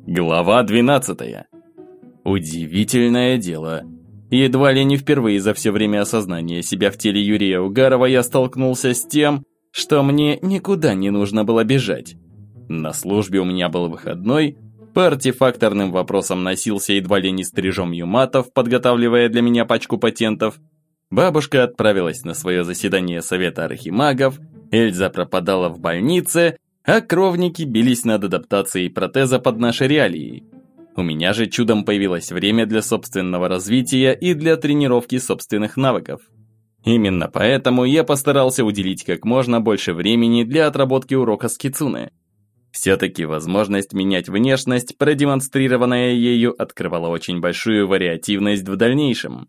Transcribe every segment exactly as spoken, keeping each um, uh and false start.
Глава двенадцатая. Удивительное дело. Едва ли не впервые за все время осознания себя в теле Юрия Угарова я столкнулся с тем, что мне никуда не нужно было бежать. На службе у меня был выходной, по артефакторным вопросам носился едва ли не стрижом юматов, подготавливая для меня пачку патентов. Бабушка отправилась на свое заседание Совета Архимагов, Эльза пропадала в больнице, а кровники бились над адаптацией протеза под наши реалии. У меня же чудом появилось время для собственного развития и для тренировки собственных навыков. Именно поэтому я постарался уделить как можно больше времени для отработки урока с Кицуне. Все-таки возможность менять внешность, продемонстрированная ею, открывала очень большую вариативность в дальнейшем.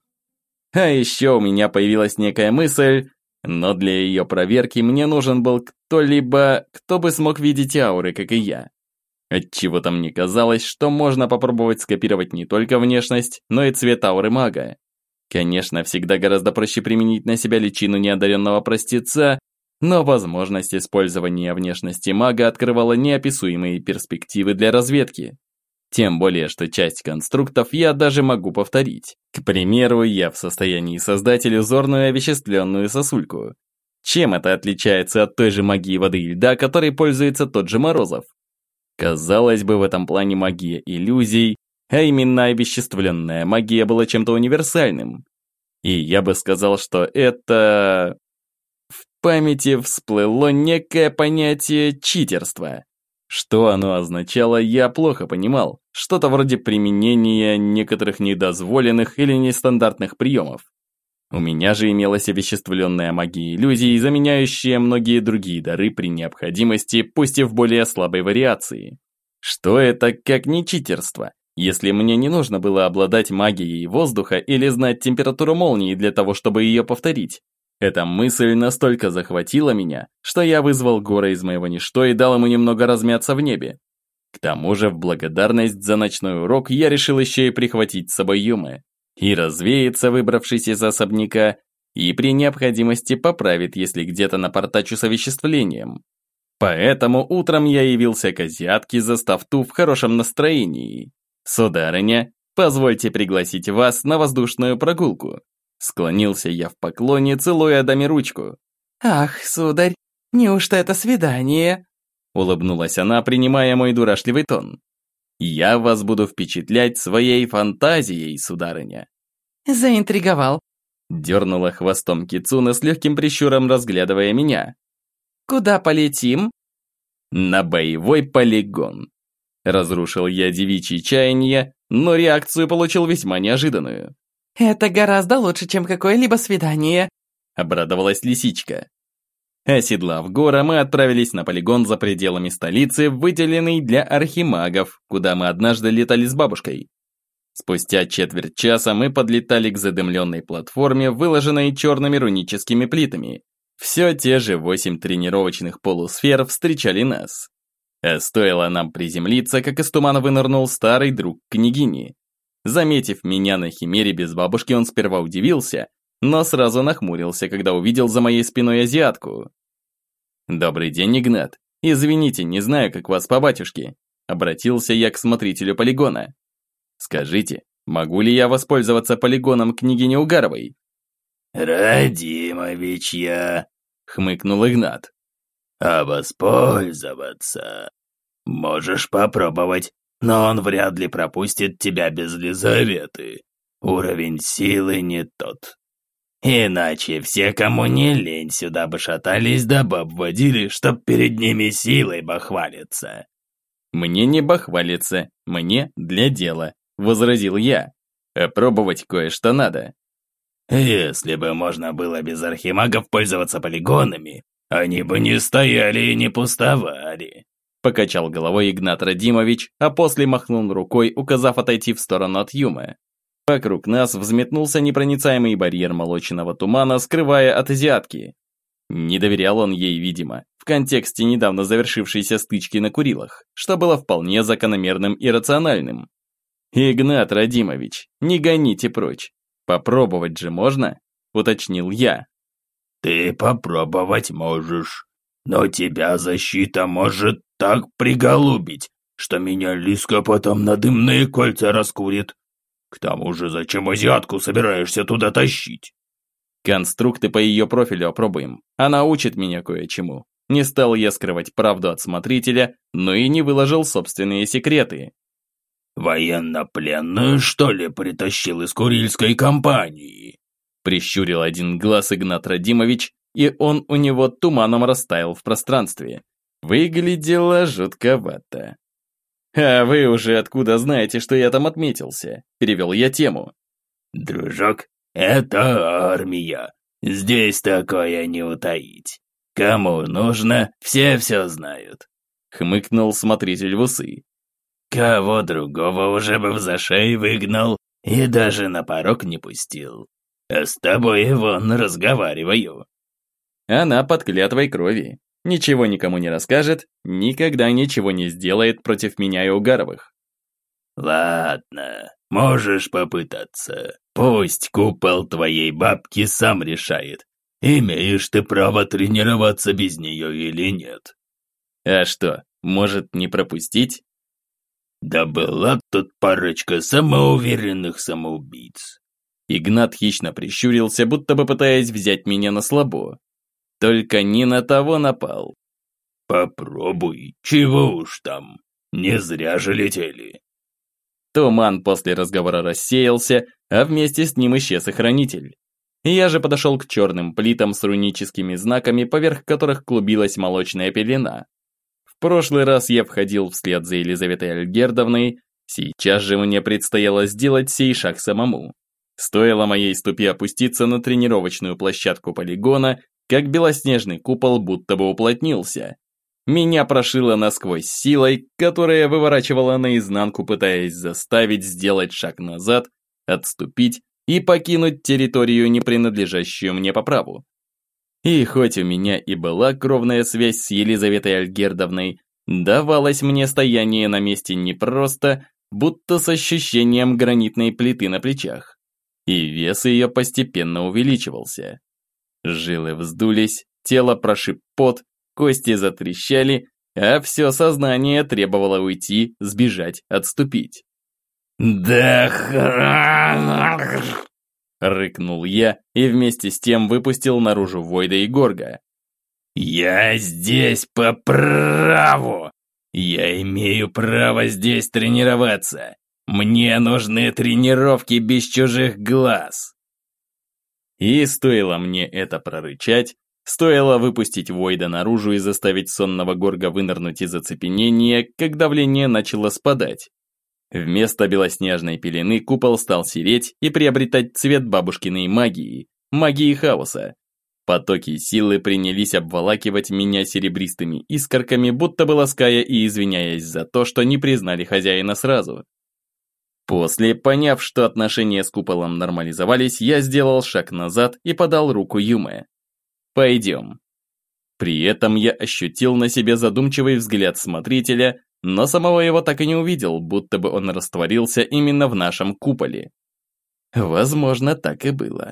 А еще у меня появилась некая мысль, но для ее проверки мне нужен был кто-либо, кто бы смог видеть ауры, как и я. Отчего-то мне казалось, что можно попробовать скопировать не только внешность, но и цвет ауры мага. Конечно, всегда гораздо проще применить на себя личину неодаренного простеца, но возможность использования внешности мага открывала неописуемые перспективы для разведки. Тем более, что часть конструктов я даже могу повторить. К примеру, я в состоянии создать иллюзорную овеществленную сосульку. Чем это отличается от той же магии воды и льда, которой пользуется тот же Морозов? Казалось бы, в этом плане магия иллюзий, а именно овеществленная магия была чем-то универсальным. И я бы сказал, что это... В памяти всплыло некое понятие читерства. Что оно означало, я плохо понимал. Что-то вроде применения некоторых недозволенных или нестандартных приемов. У меня же имелась овеществленная магия иллюзий, заменяющая многие другие дары при необходимости, пусть и в более слабой вариации. Что это, как не читерство, если мне не нужно было обладать магией воздуха или знать температуру молнии для того, чтобы ее повторить? Эта мысль настолько захватила меня, что я вызвал Гора из моего ничто и дал ему немного размяться в небе. К тому же, в благодарность за ночной урок я решил еще и прихватить с собой Юмэ. И развеется, выбравшись из особняка, и при необходимости поправит, если где-то напортачу с овеществлением. Поэтому утром я явился к азиатке, застав ту в хорошем настроении. «Сударыня, позвольте пригласить вас на воздушную прогулку». Склонился я в поклоне, целуя даме ручку. «Ах, сударь, неужто это свидание?» Улыбнулась она, принимая мой дурашливый тон. «Я вас буду впечатлять своей фантазией, сударыня». «Заинтриговал», дернула хвостом Кицуна с легким прищуром, разглядывая меня. «Куда полетим?» «На боевой полигон». Разрушил я девичьи чаяния, но реакцию получил весьма неожиданную. «Это гораздо лучше, чем какое-либо свидание», обрадовалась лисичка. Оседлав Гора, мы отправились на полигон за пределами столицы, выделенный для архимагов, куда мы однажды летали с бабушкой. Спустя четверть часа мы подлетали к задымленной платформе, выложенной черными руническими плитами. Все те же восемь тренировочных полусфер встречали нас. А стоило нам приземлиться, как из тумана вынырнул старый друг княгини. Заметив меня на химере без бабушки, он сперва удивился, но сразу нахмурился, когда увидел за моей спиной азиатку. «Добрый день, Игнат. Извините, не знаю, как вас по батюшке». Обратился я к смотрителю полигона. «Скажите, могу ли я воспользоваться полигоном княгини Угаровой?» «Радимович я», — хмыкнул Игнат. «А воспользоваться? Можешь попробовать. Но он вряд ли пропустит тебя без Лизаветы. Уровень силы не тот. Иначе все, кому не лень, сюда бы шатались да баб водили, чтоб перед ними силой бахвалиться». «Мне не бахвалиться, мне для дела», — возразил я. «Опробовать кое-что надо». «Если бы можно было без архимагов пользоваться полигонами, они бы не стояли и не пустовали». Покачал головой Игнат Радимович, а после махнул рукой, указав отойти в сторону от Юмы. Вокруг нас взметнулся непроницаемый барьер молочного тумана, скрывая от азиатки. Не доверял он ей, видимо, в контексте недавно завершившейся стычки на Курилах, что было вполне закономерным и рациональным. «Игнат Радимович, не гоните прочь. Попробовать же можно?» – уточнил я. «Ты попробовать можешь, но тебя защита может так приголубить, что меня Лиска потом на дымные кольца раскурит. К тому же, зачем азиатку собираешься туда тащить? Конструкты по ее профилю опробуем. Она учит меня кое-чему. Не стал я скрывать правду от смотрителя, но и не выложил собственные секреты. «Военнопленную, что ли, притащил из Курильской компании?» Прищурил один глаз Игнат Радимович, и он у него туманом растаял в пространстве. Выглядело жутковато. «А вы уже откуда знаете, что я там отметился?» Перевел я тему. «Дружок, это армия. Здесь такое не утаить. Кому нужно, все все знают», хмыкнул смотритель в усы. «Кого другого уже бы в зашей выгнал и даже на порог не пустил. А с тобой, вон, разговариваю». Она под клятвой крови. Ничего никому не расскажет, никогда ничего не сделает против меня и Угаровых. «Ладно, можешь попытаться. Пусть купол твоей бабки сам решает, имеешь ты право тренироваться без нее или нет». А что, может не пропустить? Да была тут парочка самоуверенных самоубийц. Игнат хищно прищурился, будто бы пытаясь взять меня на слабо. Только не на того напал. «Попробуй, чего уж там, не зря же летели». Туман после разговора рассеялся, а вместе с ним исчез и хранитель. Я же подошел к черным плитам с руническими знаками, поверх которых клубилась молочная пелена. В прошлый раз я входил вслед за Елизаветой Альгердовной, сейчас же мне предстояло сделать сей шаг самому. Стоило моей ступе опуститься на тренировочную площадку полигона, как белоснежный купол будто бы уплотнился. Меня прошило насквозь силой, которая выворачивала наизнанку, пытаясь заставить сделать шаг назад, отступить и покинуть территорию, не принадлежащую мне по праву. И хоть у меня и была кровная связь с Елизаветой Альгердовной, давалось мне стояние на месте непросто, будто с ощущением гранитной плиты на плечах. И вес ее постепенно увеличивался. Жилы вздулись, тело прошиб пот, кости затрещали, а все сознание требовало уйти, сбежать, отступить. «Да рыкнул я и вместе с тем выпустил наружу Войда и Горга. «Я здесь по праву! Я имею право здесь тренироваться! Мне нужны тренировки без чужих глаз!» И стоило мне это прорычать, стоило выпустить Войда наружу и заставить сонного Горга вынырнуть из оцепенения, как давление начало спадать. Вместо белоснежной пелены купол стал сереть и приобретать цвет бабушкиной магии, магии хаоса. Потоки силы принялись обволакивать меня серебристыми искорками, будто бы лаская и извиняясь за то, что не признали хозяина сразу. После, поняв, что отношения с куполом нормализовались, я сделал шаг назад и подал руку Юме. «Пойдем». При этом я ощутил на себе задумчивый взгляд смотрителя, но самого его так и не увидел, будто бы он растворился именно в нашем куполе. Возможно, так и было.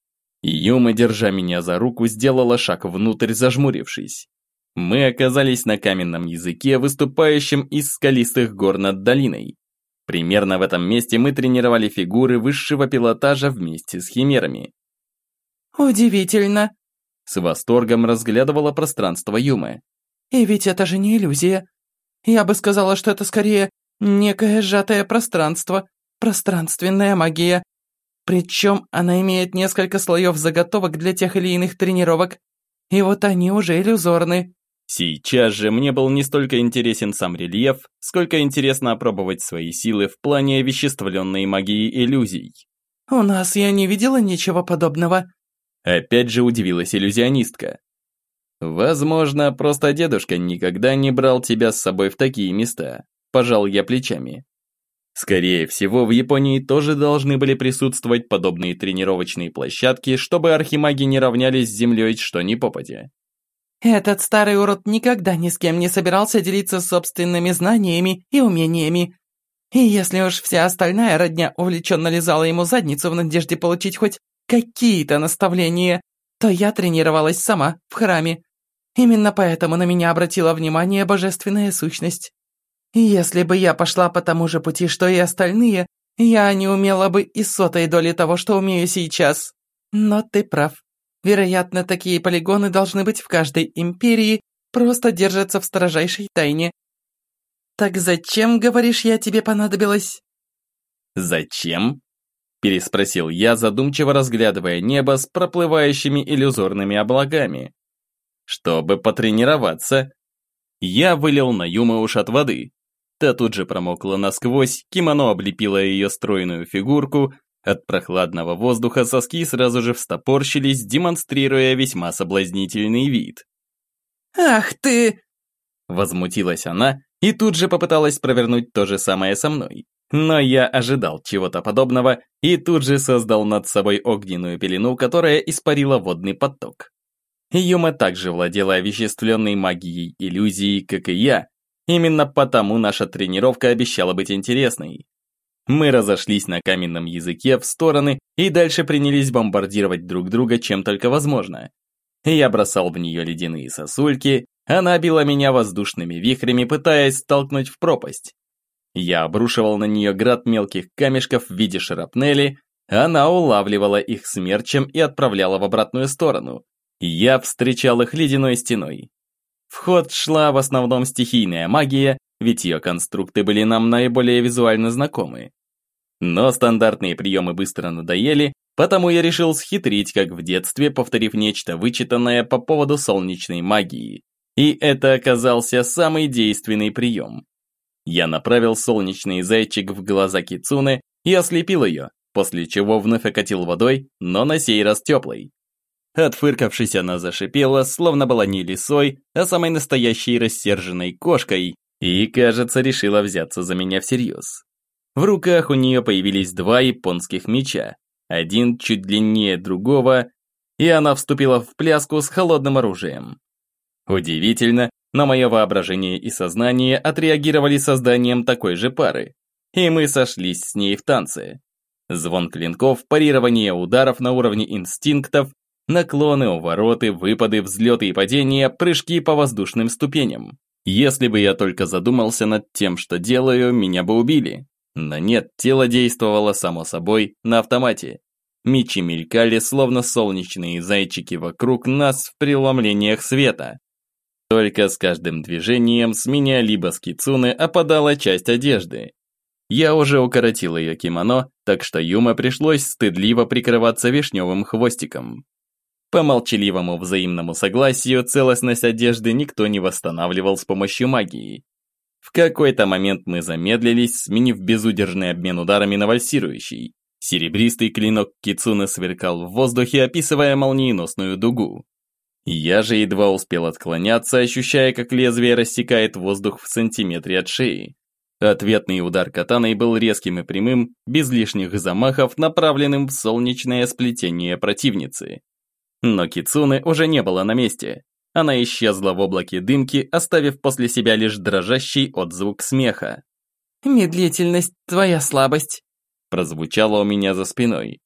Юма, держа меня за руку, сделала шаг внутрь, зажмурившись. Мы оказались на каменном языке, выступающем из скалистых гор над долиной. Примерно в этом месте мы тренировали фигуры высшего пилотажа вместе с химерами. «Удивительно!» С восторгом разглядывала пространство Юмы. «И ведь это же не иллюзия. Я бы сказала, что это скорее некое сжатое пространство, пространственная магия. Причем она имеет несколько слоев заготовок для тех или иных тренировок. И вот они уже иллюзорны». Сейчас же мне был не столько интересен сам рельеф, сколько интересно опробовать свои силы в плане овеществленной магии иллюзий. «У нас я не видела ничего подобного». Опять же удивилась иллюзионистка. «Возможно, просто дедушка никогда не брал тебя с собой в такие места», – пожал я плечами. Скорее всего, в Японии тоже должны были присутствовать подобные тренировочные площадки, чтобы архимаги не равнялись с землей что ни попадя. «Этот старый урод никогда ни с кем не собирался делиться собственными знаниями и умениями. И если уж вся остальная родня увлеченно лизала ему задницу в надежде получить хоть какие-то наставления, то я тренировалась сама, в храме. Именно поэтому на меня обратила внимание божественная сущность. Если бы я пошла по тому же пути, что и остальные, я не умела бы и сотой доли того, что умею сейчас. Но ты прав. Вероятно, такие полигоны должны быть в каждой империи, просто держатся в строжайшей тайне. Так зачем, говоришь, я тебе понадобилась? «Зачем?» – переспросил я, задумчиво разглядывая небо с проплывающими иллюзорными облаками. «Чтобы потренироваться». Я вылил на Юму ушат воды. Та тут же промокла насквозь, кимоно облепило ее стройную фигурку, от прохладного воздуха соски сразу же встопорщились, демонстрируя весьма соблазнительный вид. «Ах ты!» Возмутилась она и тут же попыталась провернуть то же самое со мной. Но я ожидал чего-то подобного и тут же создал над собой огненную пелену, которая испарила водный поток. Юма также владела овеществленной магией иллюзии, как и я. Именно потому наша тренировка обещала быть интересной. Мы разошлись на каменном языке в стороны и дальше принялись бомбардировать друг друга чем только возможно. Я бросал в нее ледяные сосульки, она била меня воздушными вихрями, пытаясь столкнуть в пропасть. Я обрушивал на нее град мелких камешков в виде шрапнели, она улавливала их смерчем и отправляла в обратную сторону. Я встречал их ледяной стеной. В ход шла в основном стихийная магия, ведь ее конструкты были нам наиболее визуально знакомы. Но стандартные приемы быстро надоели, потому я решил схитрить, как в детстве, повторив нечто вычитанное по поводу солнечной магии. И это оказался самый действенный прием. Я направил солнечный зайчик в глаза Кицуне и ослепил ее, после чего вновь окатил водой, но на сей раз теплой. Отфыркавшись, она зашипела, словно была не лисой, а самой настоящей рассерженной кошкой, и, кажется, решила взяться за меня всерьез. В руках у нее появились два японских меча, один чуть длиннее другого, и она вступила в пляску с холодным оружием. Удивительно, но мое воображение и сознание отреагировали созданием такой же пары, и мы сошлись с ней в танце. Звон клинков, парирование ударов на уровне инстинктов, наклоны, увороты, выпады, взлеты и падения, прыжки по воздушным ступеням. Если бы я только задумался над тем, что делаю, меня бы убили. Но нет, тело действовало само собой на автомате. Мечи мелькали, словно солнечные зайчики вокруг нас в преломлениях света. Только с каждым движением с меня либо с Кицуне опадала часть одежды. Я уже укоротил ее кимоно, так что Юма пришлось стыдливо прикрываться вишневым хвостиком. По молчаливому взаимному согласию целостность одежды никто не восстанавливал с помощью магии. В какой-то момент мы замедлились, сменив безудержный обмен ударами на вальсирующий. Серебристый клинок Кицуне сверкал в воздухе, описывая молниеносную дугу. Я же едва успел отклоняться, ощущая, как лезвие рассекает воздух в сантиметре от шеи. Ответный удар катаной был резким и прямым, без лишних замахов, направленным в солнечное сплетение противницы. Но Кицуне уже не было на месте. Она исчезла в облаке дымки, оставив после себя лишь дрожащий отзвук смеха. «Медлительность – твоя слабость», – прозвучало у меня за спиной.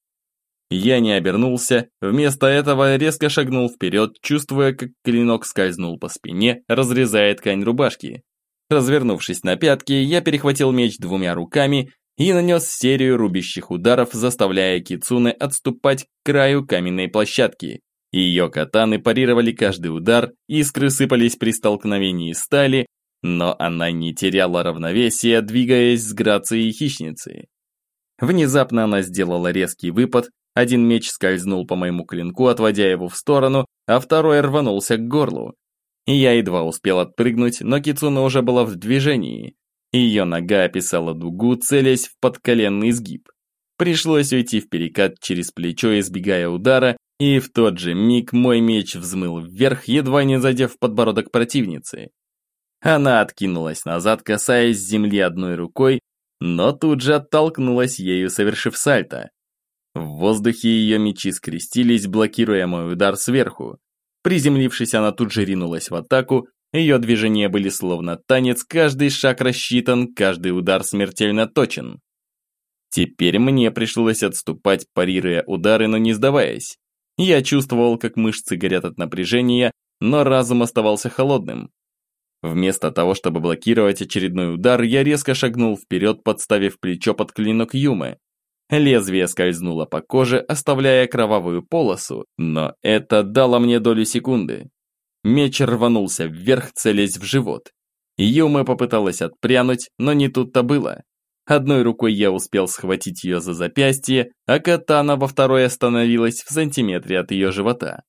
Я не обернулся, вместо этого резко шагнул вперед, чувствуя, как клинок скользнул по спине, разрезая ткань рубашки. Развернувшись на пятки, я перехватил меч двумя руками и нанес серию рубящих ударов, заставляя Кицуне отступать к краю каменной площадки. Ее катаны парировали каждый удар, искры сыпались при столкновении стали, но она не теряла равновесия, двигаясь с грацией хищницы. Внезапно она сделала резкий выпад, один меч скользнул по моему клинку, отводя его в сторону, а второй рванулся к горлу. Я едва успел отпрыгнуть, но Кицуне уже была в движении. Ее нога описала дугу, целясь в подколенный сгиб. Пришлось уйти в перекат через плечо, избегая удара, и в тот же миг мой меч взмыл вверх, едва не задев подбородок противницы. Она откинулась назад, касаясь земли одной рукой, но тут же оттолкнулась ею, совершив сальто. В воздухе ее мечи скрестились, блокируя мой удар сверху. Приземлившись, она тут же ринулась в атаку, ее движения были словно танец, каждый шаг рассчитан, каждый удар смертельно точен. Теперь мне пришлось отступать, парируя удары, но не сдаваясь. Я чувствовал, как мышцы горят от напряжения, но разум оставался холодным. Вместо того, чтобы блокировать очередной удар, я резко шагнул вперед, подставив плечо под клинок Юмы. Лезвие скользнуло по коже, оставляя кровавую полосу, но это дало мне долю секунды. Меч рванулся вверх, целясь в живот. Юма попыталась отпрянуть, но не тут-то было. Одной рукой я успел схватить ее за запястье, а катана во второй остановилась в сантиметре от ее живота.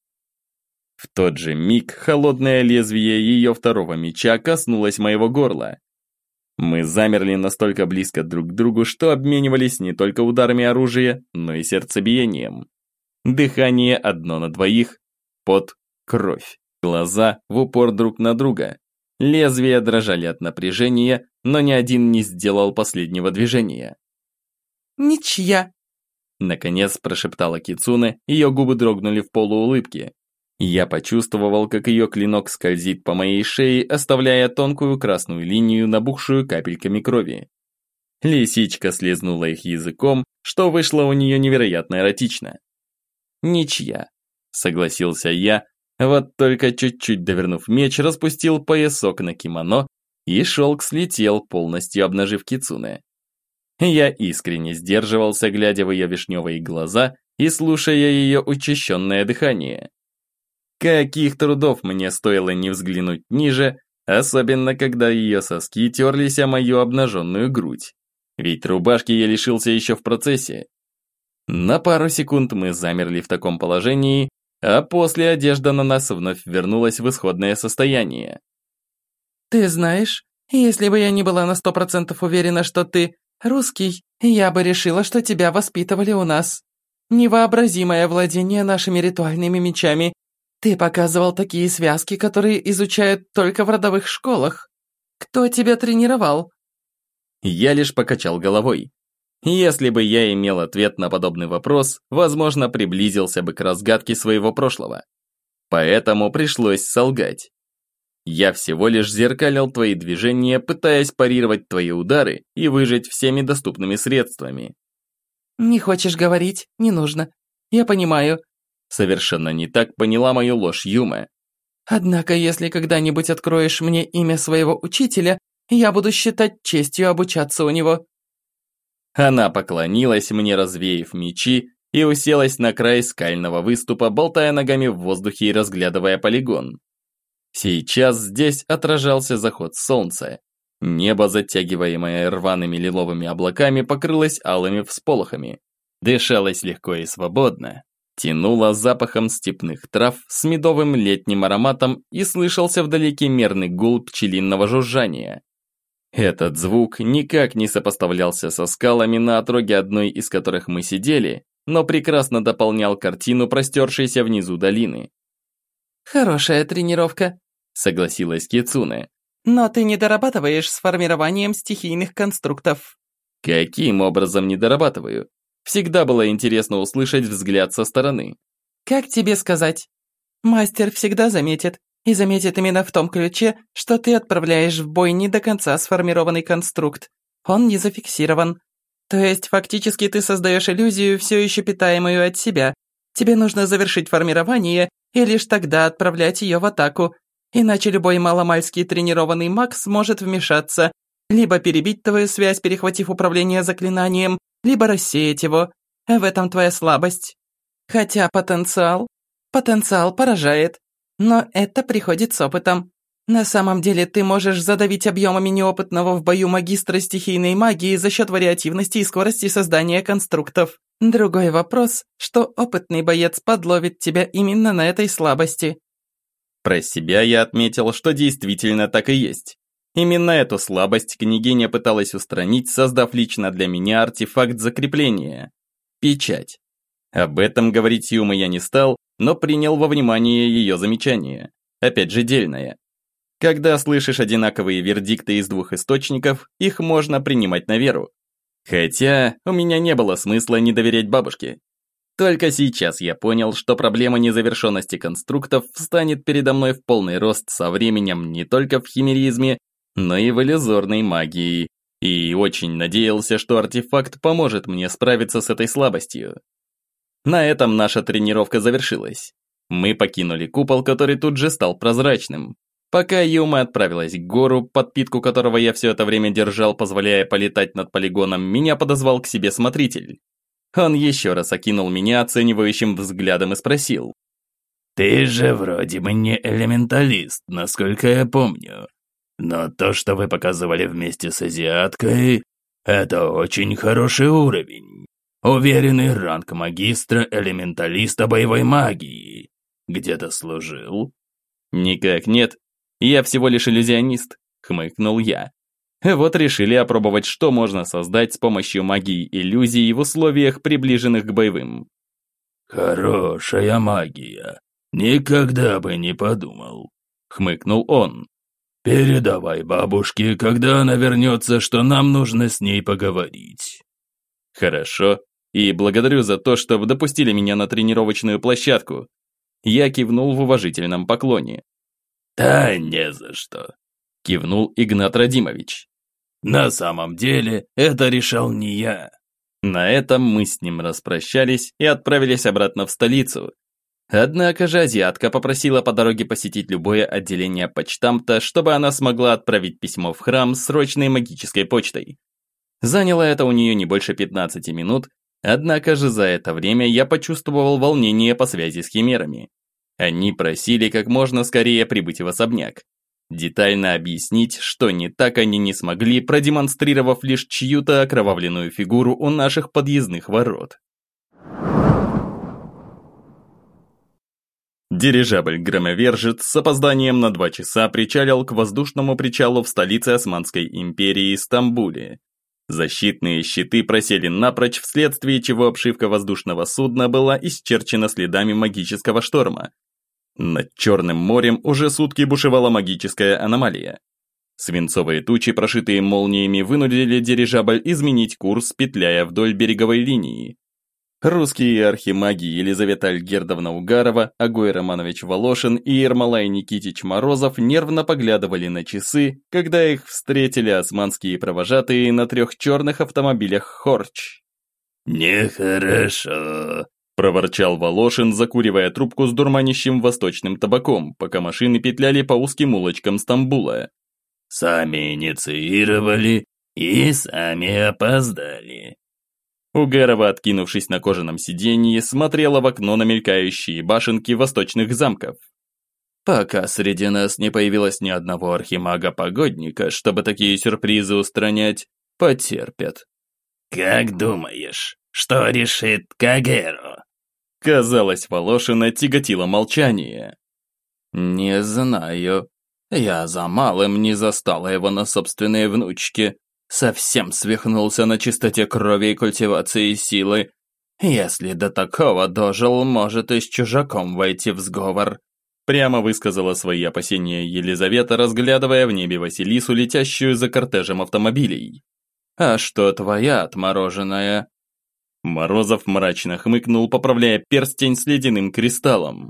В тот же миг холодное лезвие ее второго меча коснулось моего горла. Мы замерли настолько близко друг к другу, что обменивались не только ударами оружия, но и сердцебиением. Дыхание одно на двоих, пот, кровь, глаза в упор друг на друга. Лезвия дрожали от напряжения, но ни один не сделал последнего движения. «Ничья!» Наконец прошептала Кицуне, ее губы дрогнули в полуулыбке. Я почувствовал, как ее клинок скользит по моей шее, оставляя тонкую красную линию, набухшую капельками крови. Лисичка слезнула их языком, что вышло у нее невероятно эротично. «Ничья», — согласился я, вот только чуть-чуть довернув меч, распустил поясок на кимоно, и шелк слетел, полностью обнажив Кицуне. Я искренне сдерживался, глядя в ее вишневые глаза и слушая ее учащенное дыхание. Каких трудов мне стоило не взглянуть ниже, особенно когда ее соски терлись о мою обнаженную грудь. Ведь рубашки я лишился еще в процессе. На пару секунд мы замерли в таком положении, а после одежда на нас вновь вернулась в исходное состояние. «Ты знаешь, если бы я не была на сто процентов уверена, что ты русский, я бы решила, что тебя воспитывали у нас. Невообразимое владение нашими ритуальными мечами. Ты показывал такие связки, которые изучают только в родовых школах. Кто тебя тренировал?» Я лишь покачал головой. Если бы я имел ответ на подобный вопрос, возможно, приблизился бы к разгадке своего прошлого. Поэтому пришлось солгать. Я всего лишь зеркалил твои движения, пытаясь парировать твои удары и выжить всеми доступными средствами. «Не хочешь говорить? Не нужно. Я понимаю». Совершенно не так поняла мою ложь Юма. «Однако, если когда-нибудь откроешь мне имя своего учителя, я буду считать честью обучаться у него». Она поклонилась мне, развеяв мечи, и уселась на край скального выступа, болтая ногами в воздухе и разглядывая полигон. Сейчас здесь отражался заход солнца. Небо, затягиваемое рваными лиловыми облаками, покрылось алыми всполохами. Дышалось легко и свободно. Тянуло запахом степных трав с медовым летним ароматом и слышался вдалеке мерный гул пчелиного жужжания. Этот звук никак не сопоставлялся со скалами, на отроге одной из которых мы сидели, но прекрасно дополнял картину, простершейся внизу долины. «Хорошая тренировка», — согласилась Кицуне. «Но ты не дорабатываешь с формированием стихийных конструктов». «Каким образом не дорабатываю? Всегда было интересно услышать взгляд со стороны». «Как тебе сказать? Мастер всегда заметит, и заметит именно в том ключе, что ты отправляешь в бой не до конца сформированный конструкт. Он не зафиксирован. То есть фактически ты создаешь иллюзию, все еще питаемую от себя. Тебе нужно завершить формирование и лишь тогда отправлять ее в атаку. Иначе любой маломальский тренированный маг сможет вмешаться, либо перебить твою связь, перехватив управление заклинанием, либо рассеять его. В этом твоя слабость. Хотя потенциал... Потенциал поражает. Но это приходит с опытом. На самом деле ты можешь задавить объемами неопытного в бою магистра стихийной магии за счет вариативности и скорости создания конструктов. Другой вопрос, что опытный боец подловит тебя именно на этой слабости. Про себя я отметил, что действительно так и есть. Именно эту слабость княгиня пыталась устранить, создав лично для меня артефакт закрепления – печать. Об этом говорить Юма я не стал, но принял во внимание ее замечание. Опять же дельное. Когда слышишь одинаковые вердикты из двух источников, их можно принимать на веру. Хотя у меня не было смысла не доверять бабушке. Только сейчас я понял, что проблема незавершенности конструктов встанет передо мной в полный рост со временем не только в химеризме, но и в иллюзорной магии. И очень надеялся, что артефакт поможет мне справиться с этой слабостью. На этом наша тренировка завершилась. Мы покинули купол, который тут же стал прозрачным. Пока Юма отправилась к гору, подпитку которого я все это время держал, позволяя полетать над полигоном, меня подозвал к себе смотритель. Он еще раз окинул меня оценивающим взглядом и спросил. «Ты же вроде бы не элементалист, насколько я помню. Но то, что вы показывали вместе с азиаткой, это очень хороший уровень. Уверенный ранг магистра элементалиста боевой магии. Где-то служил?» «Никак нет. Я всего лишь иллюзионист», — хмыкнул я. Вот решили опробовать, что можно создать с помощью магии иллюзий в условиях, приближенных к боевым. «Хорошая магия. Никогда бы не подумал», — хмыкнул он. «Передавай бабушке, когда она вернется, что нам нужно с ней поговорить». «Хорошо. И благодарю за то, что допустили меня на тренировочную площадку». Я кивнул в уважительном поклоне. «Да не за что», — кивнул Игнат Радимович. «На самом деле, это решал не я». На этом мы с ним распрощались и отправились обратно в столицу. Однако же азиатка попросила по дороге посетить любое отделение почтамта, чтобы она смогла отправить письмо в храм с срочной магической почтой. Заняло это у нее не больше пятнадцати минут, однако же за это время я почувствовал волнение по связи с химерами. Они просили как можно скорее прибыть в особняк. Детально объяснить, что не так, они не смогли, продемонстрировав лишь чью-то окровавленную фигуру у наших подъездных ворот. Дирижабль-громовержец с опозданием на два часа причалил к воздушному причалу в столице Османской империи Стамбуле. Защитные щиты просели напрочь, вследствие чего обшивка воздушного судна была исчерчена следами магического шторма. Над Черным морем уже сутки бушевала магическая аномалия. Свинцовые тучи, прошитые молниями, вынудили дирижабль изменить курс, петляя вдоль береговой линии. Русские архимаги Елизавета Альгердовна Угарова, Агой Романович Волошин и Ермолай Никитич Морозов нервно поглядывали на часы, когда их встретили османские провожатые на трех черных автомобилях «Хорч». «Нехорошо», – проворчал Волошин, закуривая трубку с дурманящим восточным табаком, пока машины петляли по узким улочкам Стамбула. «Сами инициировали и сами опоздали». Угарова, откинувшись на кожаном сиденье, смотрела в окно на мелькающие башенки восточных замков. «Пока среди нас не появилось ни одного архимага-погодника, чтобы такие сюрпризы устранять, потерпят». «Как думаешь, что решит Кагеро?» Казалось, Волошина тяготило молчание. «Не знаю. Я за малым не застала его на собственной внучке. Совсем свихнулся на чистоте крови и культивации силы. Если до такого дожил, может и с чужаком войти в сговор». Прямо высказала свои опасения Елизавета, разглядывая в небе Василису, летящую за кортежем автомобилей. «А что твоя отмороженная?» Морозов мрачно хмыкнул, поправляя перстень с ледяным кристаллом.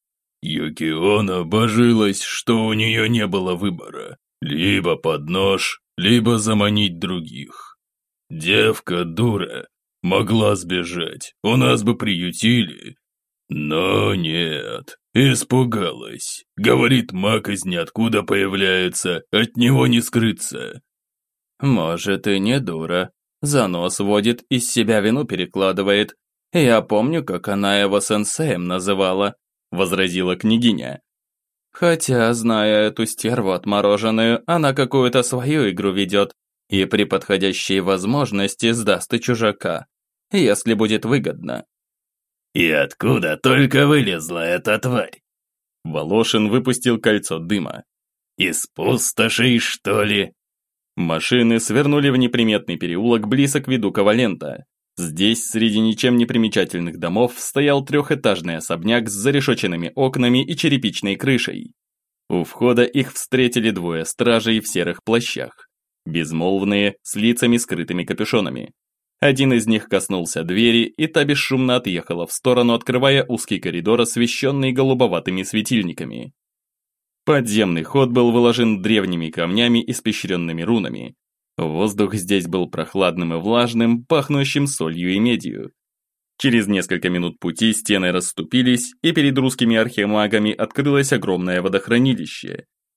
Юкиона божилась, что у нее не было выбора. Либо под нож, либо заманить других. Девка дура, могла сбежать, у нас бы приютили. Но нет, испугалась. Говорит, маг из ниоткуда появляется, от него не скрыться. «Может, и не дура. За нос водит, из себя вину перекладывает. Я помню, как она его сенсеем называла», — возразила княгиня. «Хотя, зная эту стерву отмороженную, она какую-то свою игру ведет и при подходящей возможности сдаст и чужака, если будет выгодно». «И откуда только вылезла эта тварь?» Волошин выпустил кольцо дыма. «Из пустошей, что ли?» Машины свернули в неприметный переулок близко к виду Ковалента. Здесь, среди ничем не примечательных домов, стоял трехэтажный особняк с зарешоченными окнами и черепичной крышей. У входа их встретили двое стражей в серых плащах. Безмолвные, с лицами скрытыми капюшонами. Один из них коснулся двери, и та бесшумно отъехала в сторону, открывая узкий коридор, освещенный голубоватыми светильниками. Подземный ход был выложен древними камнями, испещренными рунами. Воздух здесь был прохладным и влажным, пахнущим солью и медью. Через несколько минут пути стены расступились, и перед русскими архимагами открылось огромное водохранилище.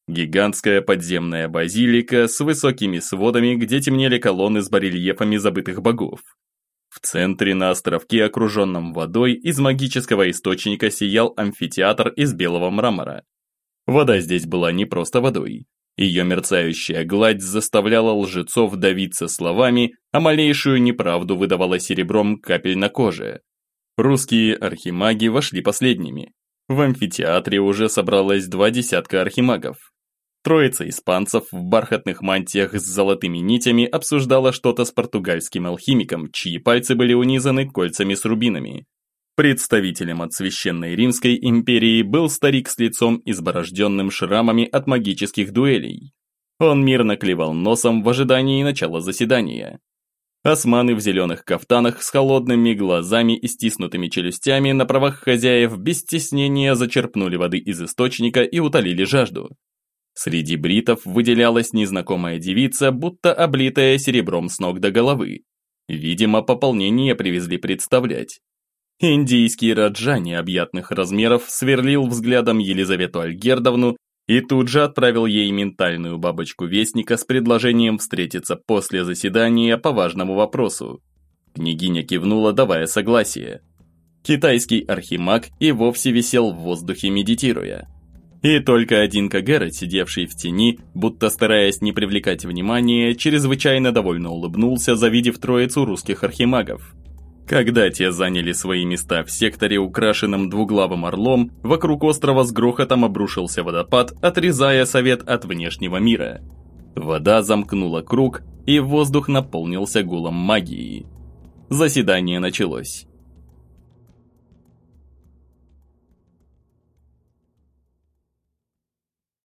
Гигантская подземная базилика с высокими сводами, где темнели колонны с барельефами забытых богов. В центре на островке, окруженном водой, из магического источника сиял амфитеатр из белого мрамора. Вода здесь была не просто водой. Ее мерцающая гладь заставляла лжецов давиться словами, а малейшую неправду выдавала серебром капель на коже. Русские архимаги вошли последними. В амфитеатре уже собралось два десятка архимагов. Троица испанцев в бархатных мантиях с золотыми нитями обсуждала что-то с португальским алхимиком, чьи пальцы были унизаны кольцами с рубинами. Представителем от Священной Римской империи был старик с лицом, изборожденным шрамами от магических дуэлей. Он мирно клевал носом в ожидании начала заседания. Османы в зеленых кафтанах с холодными глазами и стиснутыми челюстями на правах хозяев без стеснения зачерпнули воды из источника и утолили жажду. Среди бритов выделялась незнакомая девица, будто облитая серебром с ног до головы. Видимо, пополнение привезли представлять. Индийский раджа необъятных размеров сверлил взглядом Елизавету Альгердовну и тут же отправил ей ментальную бабочку-вестника с предложением встретиться после заседания по важному вопросу. Княгиня кивнула, давая согласие. Китайский архимаг и вовсе висел в воздухе, медитируя. И только один Кагера, сидевший в тени, будто стараясь не привлекать внимания, чрезвычайно довольно улыбнулся, завидев троицу русских архимагов. Когда те заняли свои места в секторе, украшенном двуглавым орлом, вокруг острова с грохотом обрушился водопад, отрезая совет от внешнего мира. Вода замкнула круг, и воздух наполнился гулом магии. Заседание началось.